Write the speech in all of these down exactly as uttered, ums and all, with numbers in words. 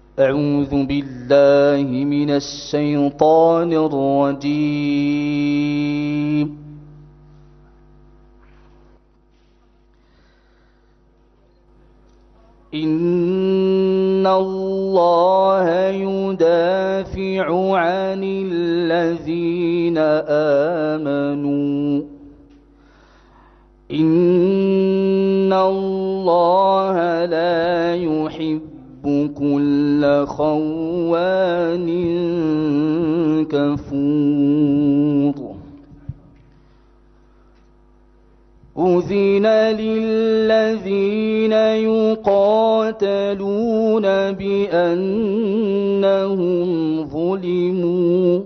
أعوذ بالله من الشيطان الرجيم. إن الله يدافع عن الذين آمنوا إن الله لا يحب كل خوان كفور. أذن للذين يقاتلون بأنهم ظلموا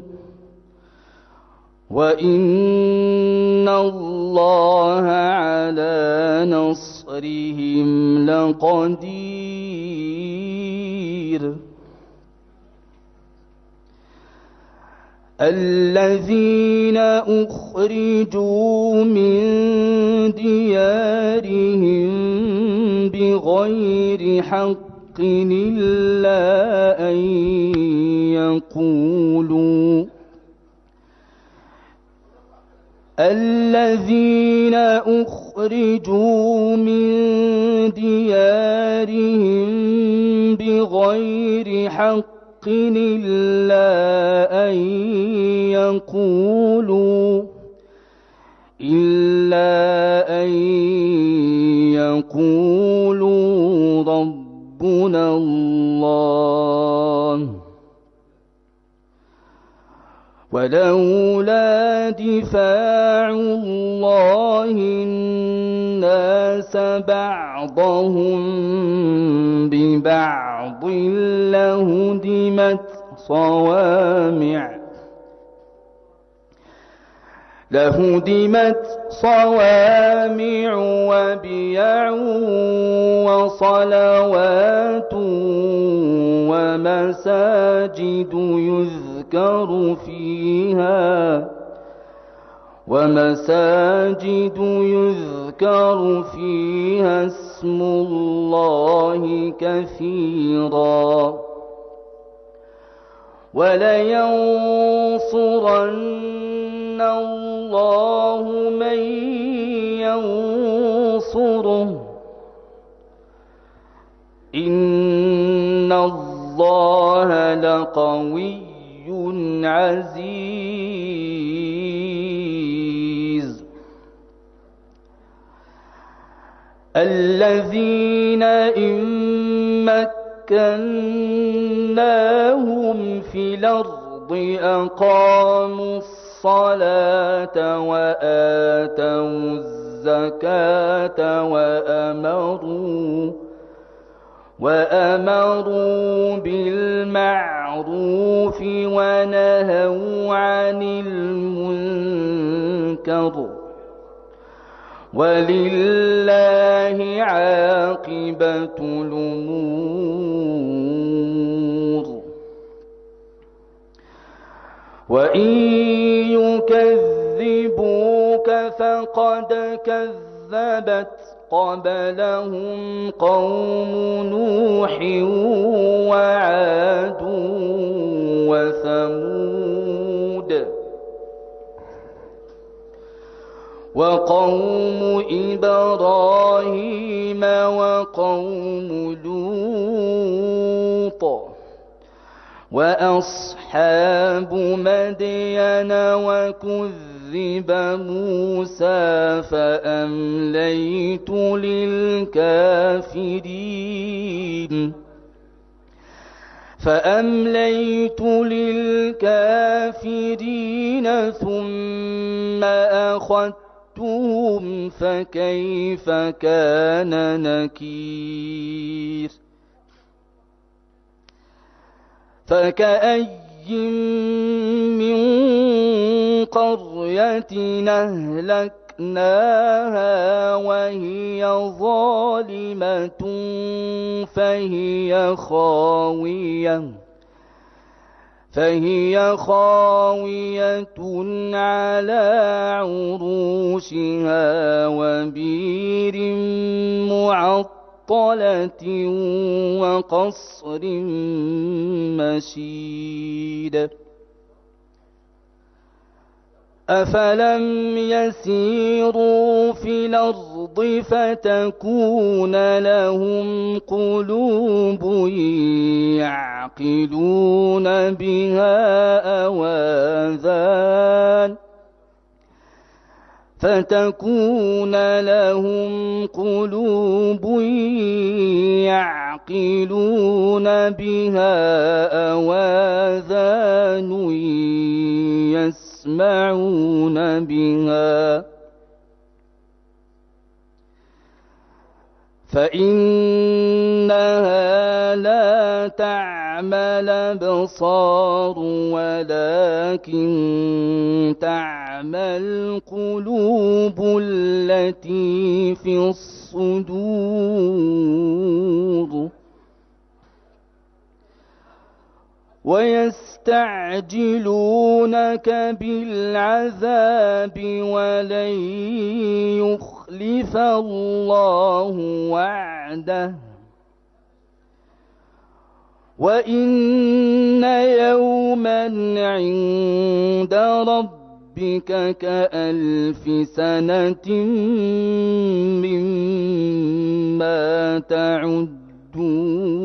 وإن الله على نصرهم لقدير. الذين أخرجوا من ديارهم بغير حق إلا أن يقولوا الذين أخرجوا من ديارهم بغير حق إلا أن يقولوا إلا أن يقولوا ربنا الله ولولا دفاع الله الناس بعضهم ببعض لهدمت صوامع لهدمت صوامع وبيع وصلوات ومساجد يذكر فيها ومساجد يذكر فيها اسم الله كثيرا ولينصرن الله من ينصره إن الله لقوي عزيز. الذين إن مكناهم في الأرض أقاموا الصلاة وآتوا الزكاة وأمروا وأمروا بالمعروف ونهوا عن المنكر ولله عاقبة الأمور. وإن يكذبوك فقد كذبت قبلهم قوم نوح وعاد وثمود وقوم إبراهيم وقوم لوط وأصحاب مدين وكذب موسى فأمليت للكافرين فأمليت للكافرين ثم أخذتهم فكيف كان نكير. فكأي من قرية أهلكناها وهي ظالمة فهي خاوية فهي خاوية على عروشها وبير معطل مُعَطَّلَةٍ وَقَصْرٍ مَشِيدٍ أَفَلَمْ يَسِيرُوا فِي الْأَرْضِ فَتَكُونَ لَهُمْ قُلُوبٌ يَعْقِلُونَ بِهَا أَوْ آذَانٌ فتكون لهم قلوب يعقلون بها أو آذان يسمعون بها فإنها لا تعمى الأبصار ولكن تعمى القلوب التي في الصدور ويستعجلونك بالعذاب ولن يخلف الله وعده وإن يوما عند ربك كألف سنة مما تعدون